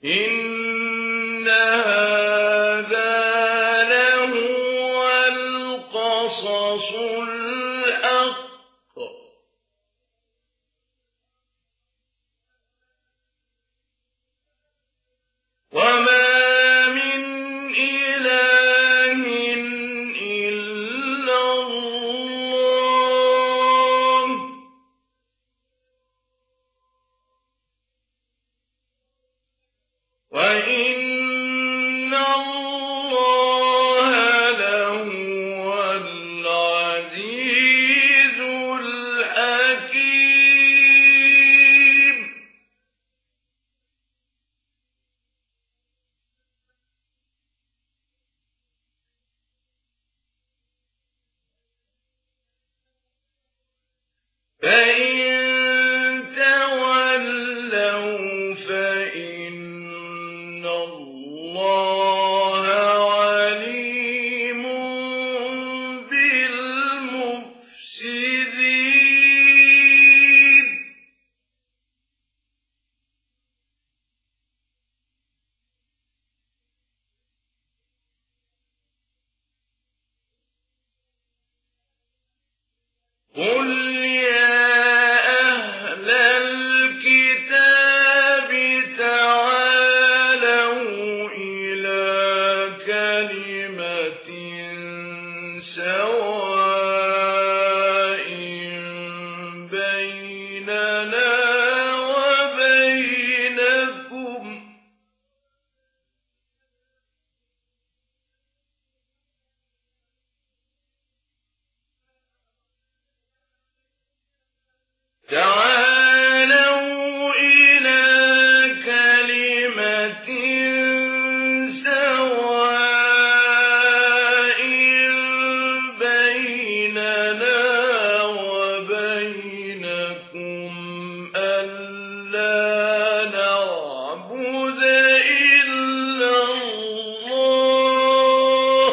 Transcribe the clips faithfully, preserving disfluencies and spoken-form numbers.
إِنَّ هَٰذَا لَهُوَ الْقَصَصُ الْحَقُّ ۚ وَمَا مِنْ إِلَٰهٍ إِلَّا اللَّهُ ۚ وَإِنَّ اللَّهَ لَهُوَ الْعَزِيزُ الْحَكِيمُ. فَإِن تَوَلَّوْا فَإِنَّ اللَّهَ عَلِيمٌ بِالْمُفْسِدِينَ. قُلْ يَا أَهْلَ الْكِتَابِ تَعَالَوْا إِلَىٰ كَلِمَةٍ سَوَاءٍ بَيْنَنَا وَبَيْنَكُمْ تعالوا إلى كلمة سواء بيننا وبينكم ألا نعبد إلا الله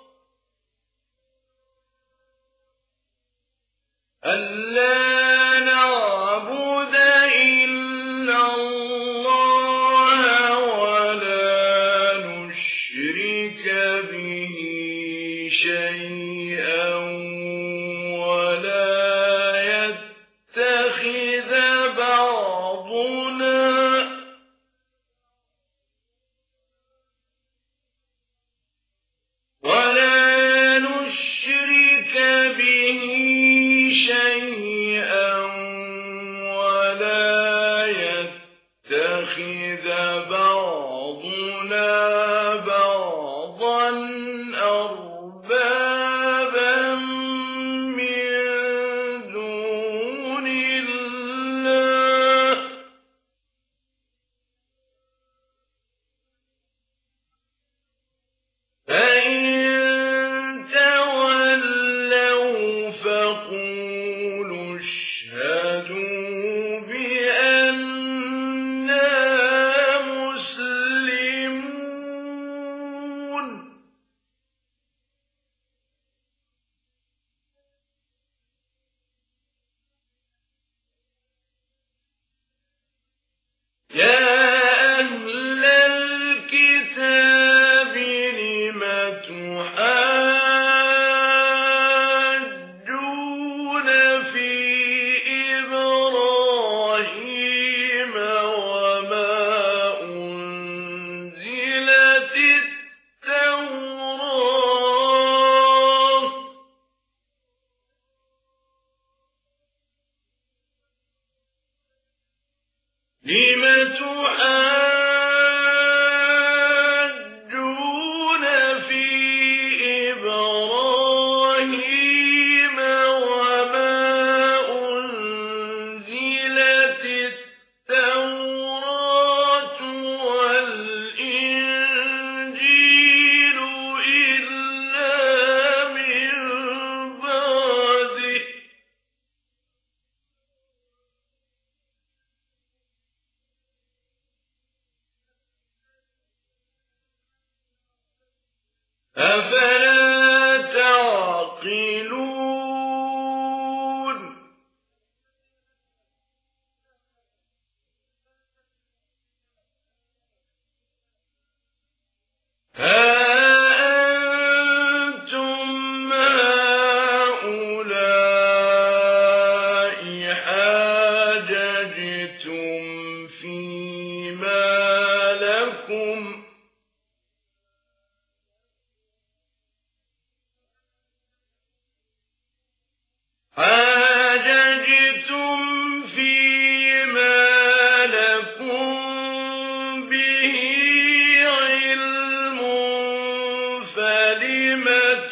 ألا نعبد إلا الله ولا نشرك به شيئا ولا يتخذ بعضنا ولا نشرك به شيئا ولا يتخذ بعضنا بعضا أربابا من دون الله فإن تولوا فقولوا اشهدوا بأننا مسلمون. يا أهل الكتاب لم تحاجون في إبراهيم وما أنزلت التوراة لم تحاجون في إبراهيم وما أنزلت التوراة والإنجيل إلا من بعده أفلا تعقلون.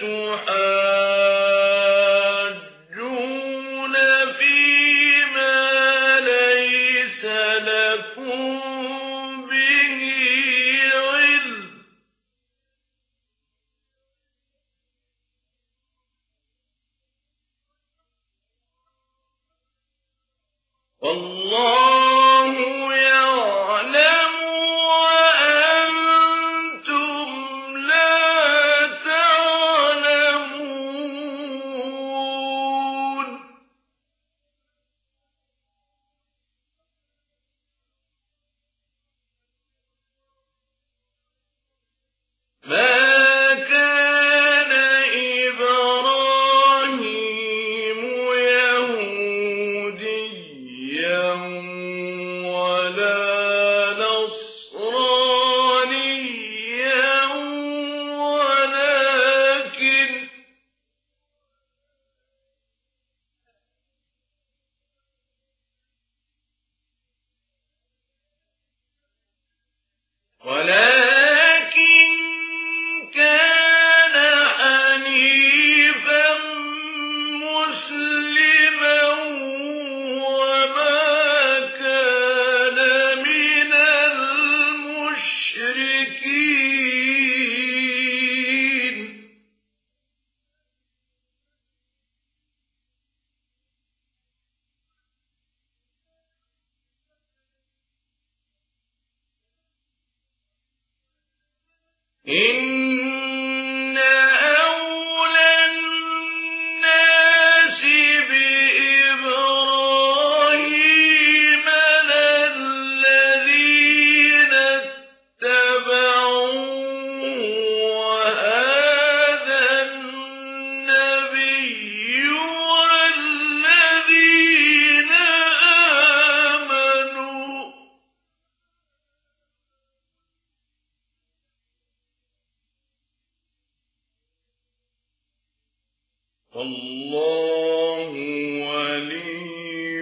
تحاجون فيما ليس لكم به علم والله يعلم وأنتم لا تعلمون ما كان إبراهيم يهوديا ولا نصرانيا ولكن ولكن كان حنيفا مسلما وما كان من المشركين إن أولى الناس بإبراهيم للذين اتبعوه وهذا النبي والذين آمنوا والله ولي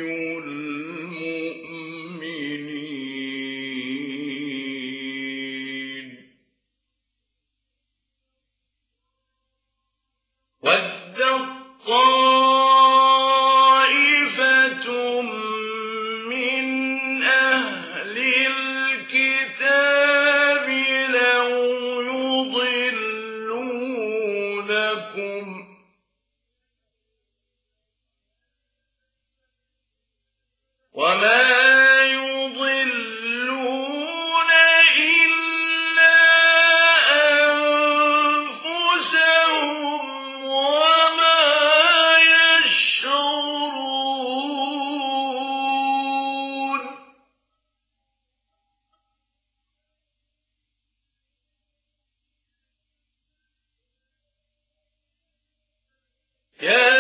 المؤمنين وَدَّت طَّائِفَةٌ من أهل الكتاب لو يضلونكم وما يضلون إلا أنفسهم وما يشعرون يا